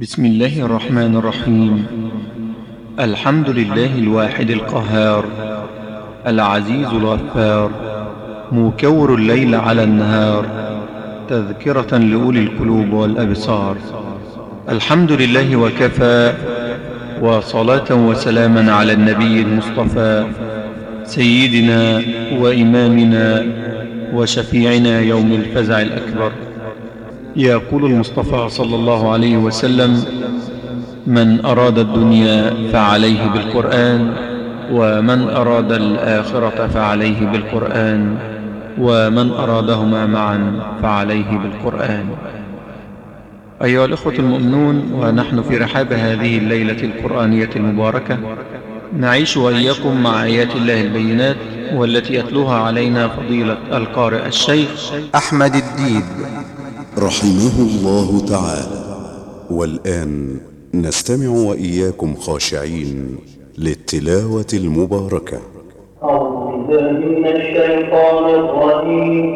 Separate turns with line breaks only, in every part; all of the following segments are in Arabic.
بسم الله الرحمن الرحيم. الحمد لله الواحد القهار، العزيز الغفار، مكور الليل على النهار، تذكرة لأولي القلوب والأبصار. الحمد لله وكفى، وصلاة وسلاما على النبي المصطفى، سيدنا وإمامنا وشفيعنا يوم الفزع الأكبر. يقول المصطفى صلى الله عليه وسلم: من أراد الدنيا فعليه بالقرآن، ومن أراد الآخرة فعليه بالقرآن، ومن أرادهما معا فعليه بالقرآن. أيها الإخوة المؤمنون، ونحن في رحاب هذه الليلة القرآنية المباركة نعيش وإياكم مع آيات الله البينات، والتي يتلوها علينا فضيلة القارئ الشيخ
أحمد الديب رحمه الله تعالى. والآن نستمع وإياكم خاشعين للتلاوة المباركة.
أعوذ بالله من الشيطان الرجيم.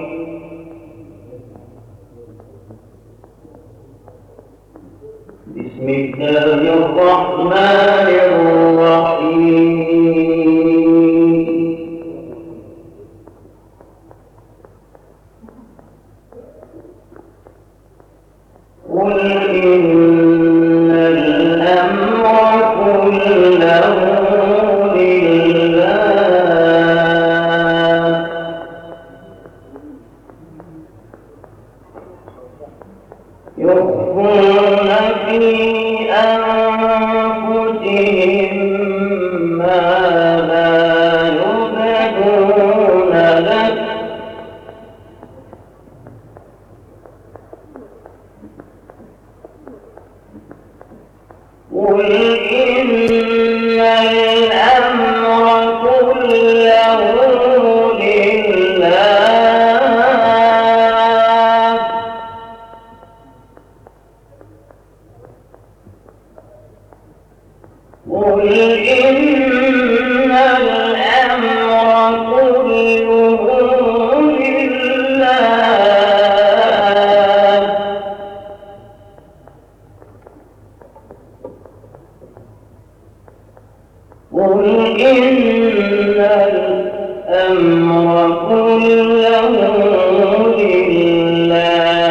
بسم الله الرحمن الرحيم. قل إن الأمر كله لله يخفون في أنفسهم ما لا يبدون لك قل إن الأمر كله لله قل إن الأمر كله لله قل إن الأمر كله لله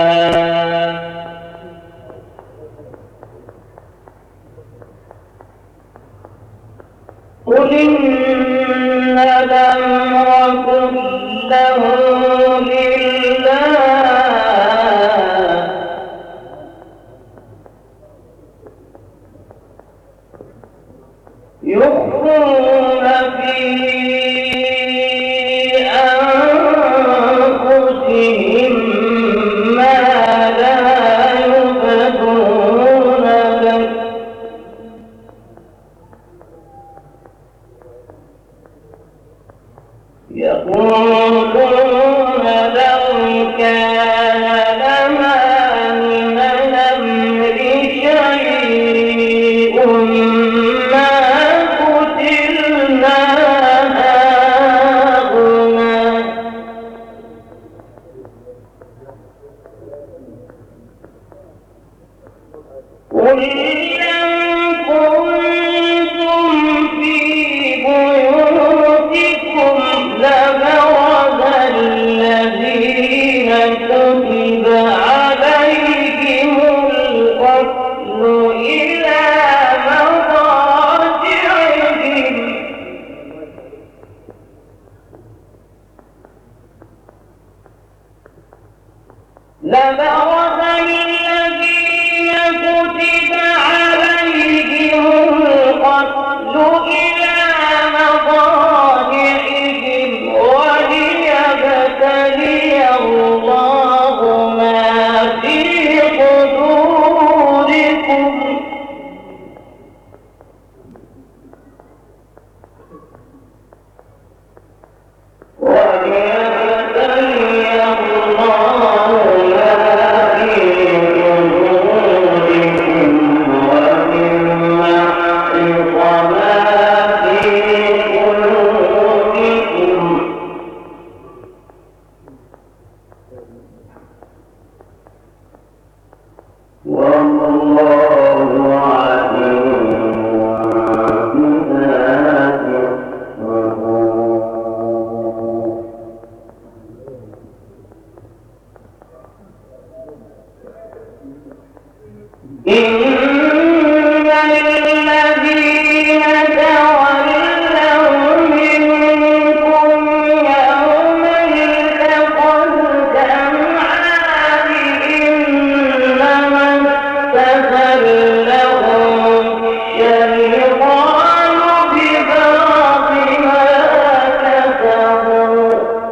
قل إن الأمر كله لله يخفون في أنفسهم ما لا يبدون لك يقولون لو كان لنا من الأمر شيء ما قتلنا هاهنا قل لن كنتم في بيوتكم لبرز الذين كتب عليهم القتل إلى مضاجعهم لبرز الذين كتب عليهم إن الذين تولوا منكم يوم التقى الجمعان إنما استزلهم الشيطان ببعض ما كسبوا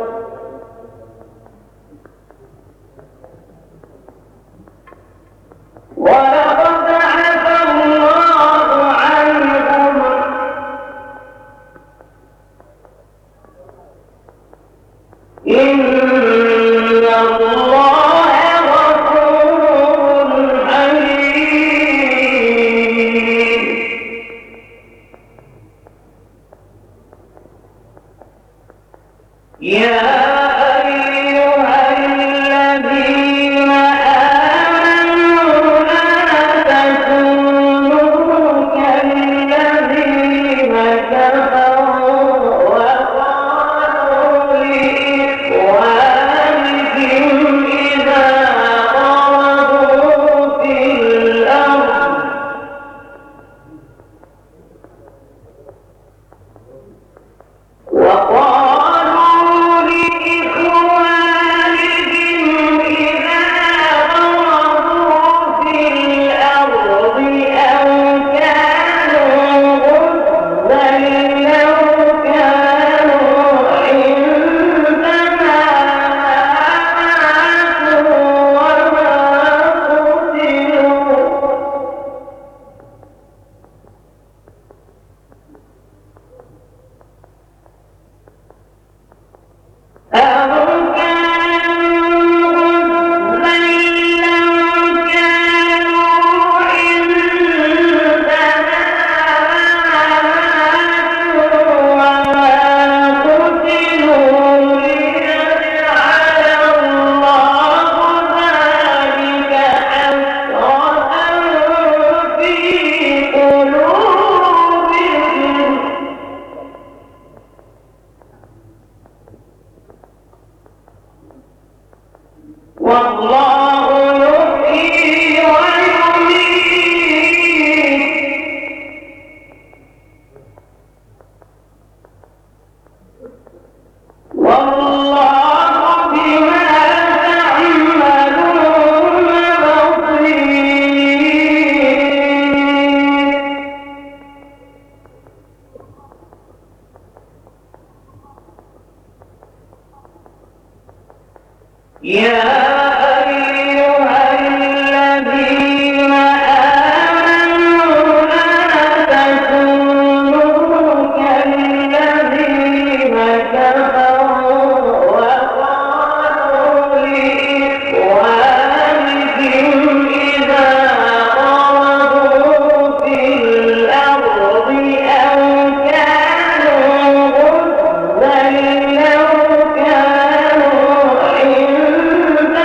ولقد عفا الله عنهم إن الله غفور حليم يا أيها الذين آمنوا لا تكونوا كالذين كفروا وقالوا لإخوانهم إذا ضربوا في الأرض أو كانوا غزا لو كانوا عندنا ماتوا وما قتلوا أو كانوا غزا لو كانوا عندنا ماتوا وما قتلوا ليجعل الله ذلك حسرة في قلوبهم والله يحيي ويميت والله بما تعملون بصير يا أيها الذين آمنوا لا تكونوا كالذين كفروا وقالوا لإخوانهم إذا ضربوا في الأرض أو كانوا غزا لو كانوا عندنا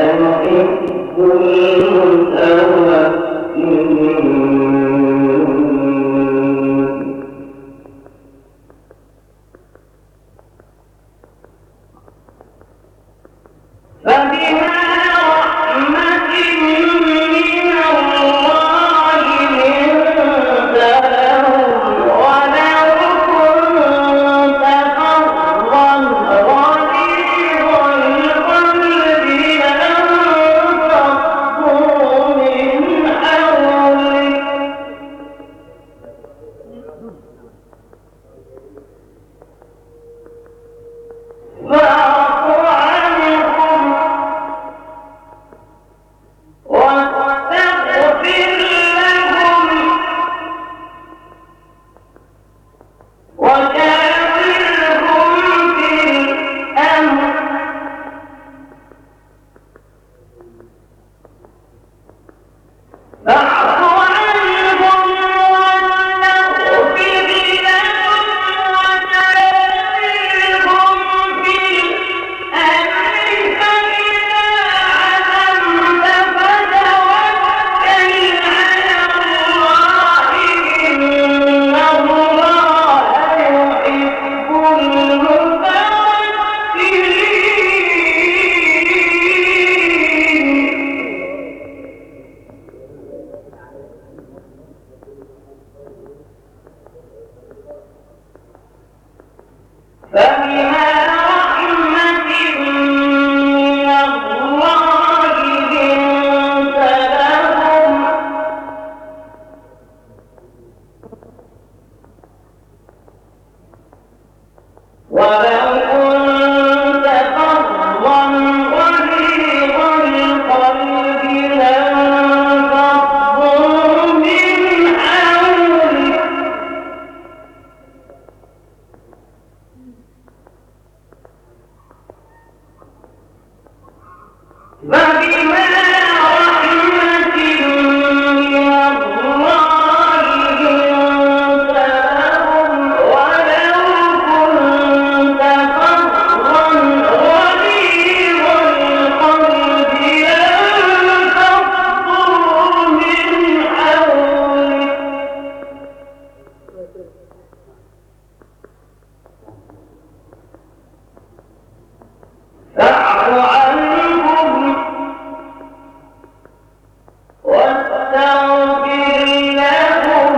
يحب المتوكلين. فبما رحمة من الله لنت لهم ولو كنت فظا غليظ القلب لانفضوا من حولك فاعف عنهم واستغفر لهم وشاورهم في الأمر فاعف عنهم واستغفر لهم وشاورهم في الأمر فإذا عزمت فتوكل على الله إن الله يحب المتوكلين. فبما رحمة من الله لنت لهم ولو كنت فظا غليظ القلب لانفضوا من حولك فبما رحمة من الله لنت لهم ولو كنت فظا غليظ القلب لانفضوا من حولك فاعف عنهم واستغفر لهم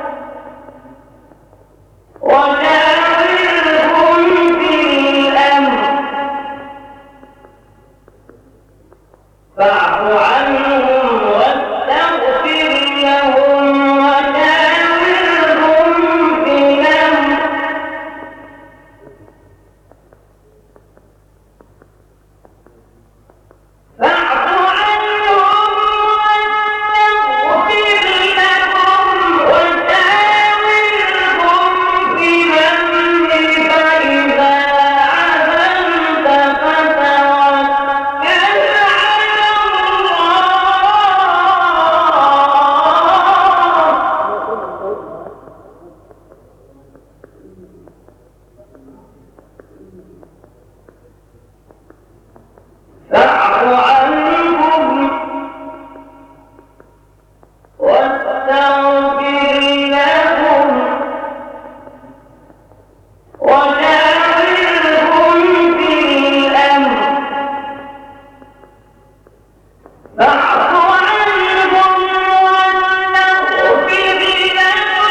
وشاورهم في الأمر فاعف عنهم واستغفر لهم وشاورهم في الأمر فاعف عنهم واستغفر لهم وشاورهم في الأمر فإذا عزمت فتوكل على الله. فاعف عنهم واستغفر لهم وشاورهم في الأمر فاعف عنهم واستغفر لهم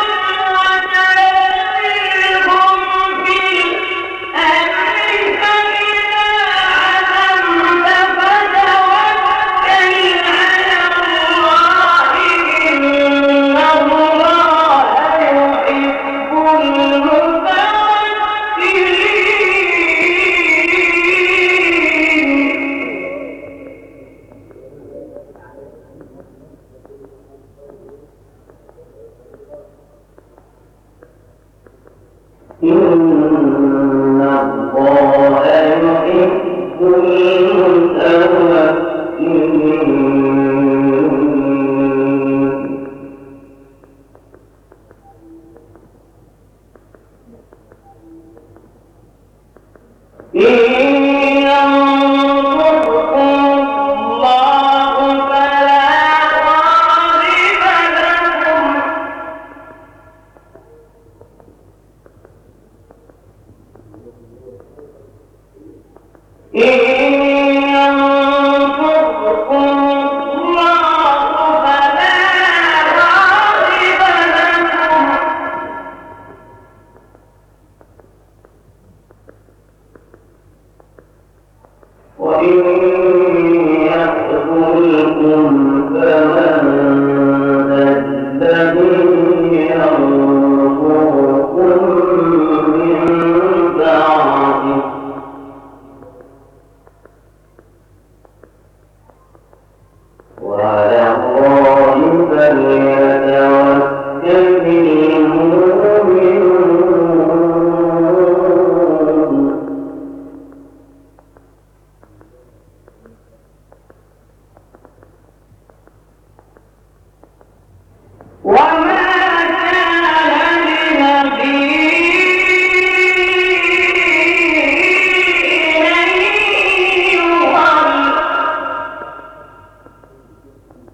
وشاورهم في الأمر فإذا عزمت فتوكل على الله إن الله يحب المتوكلين. وعلى الله فليتوكل المؤمنون. وما كان لنبي أن يغل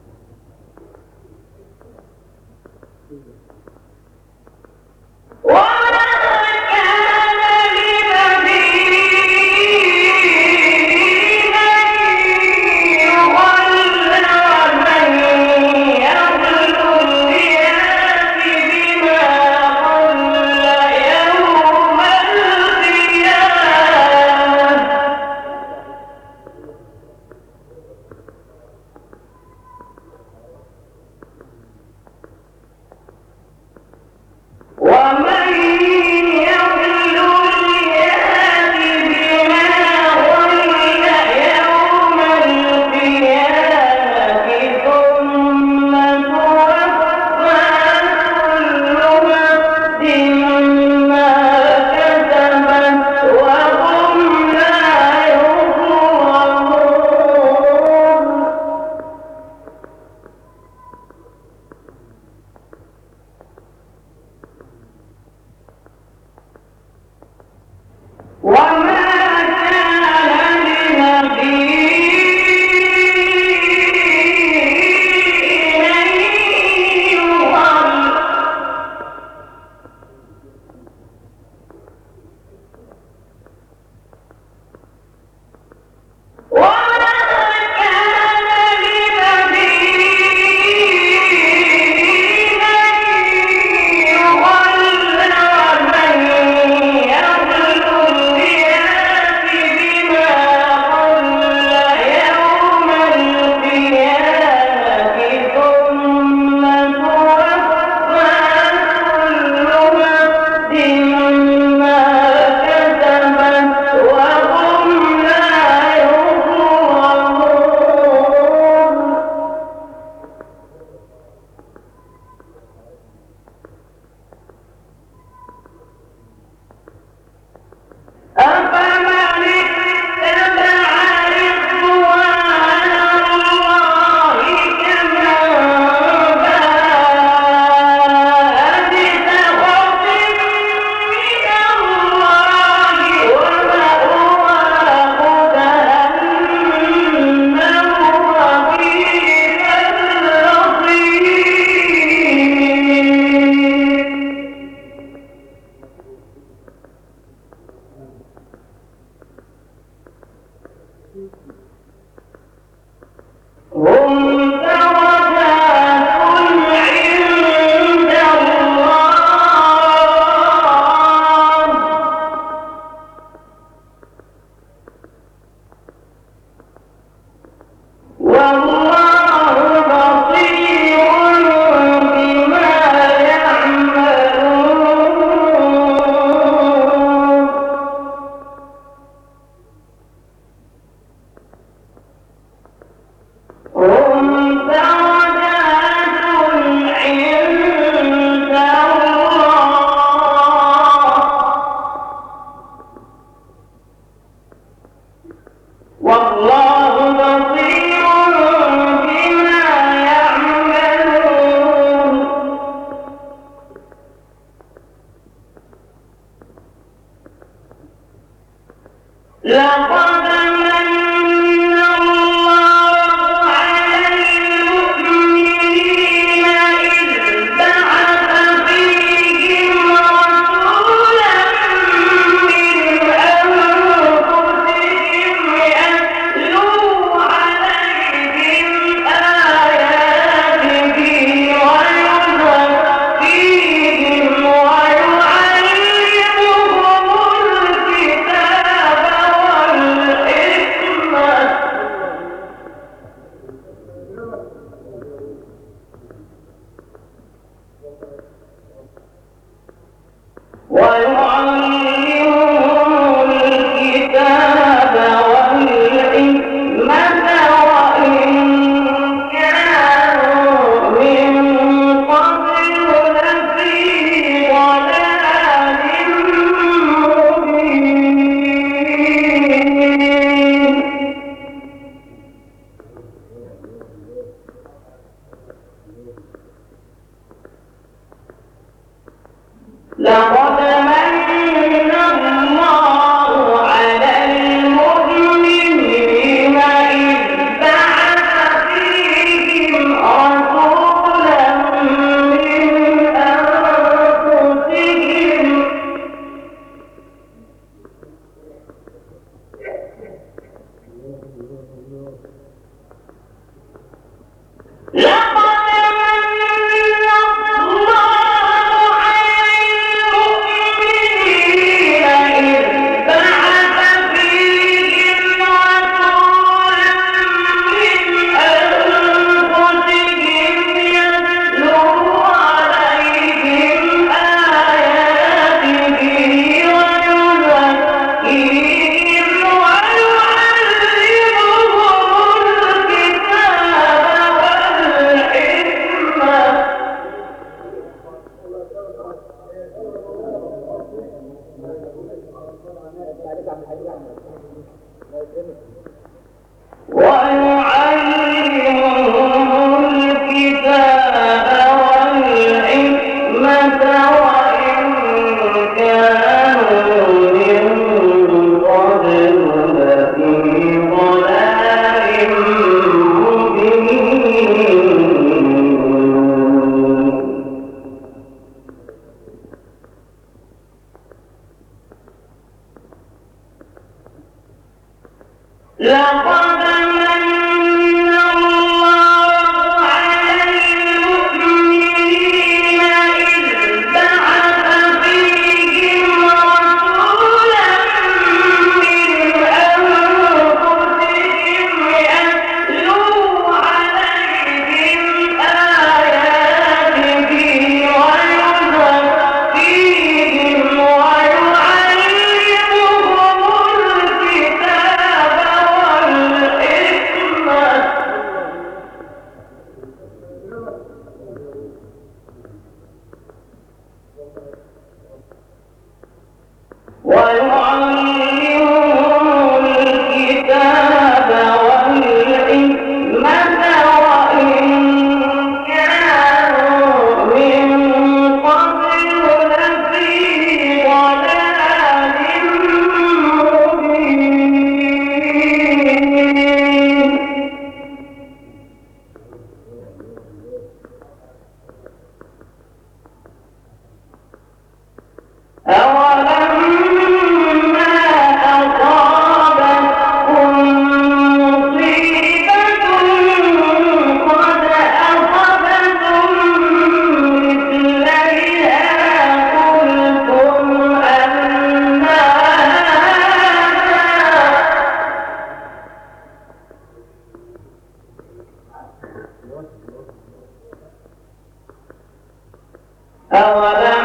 أولم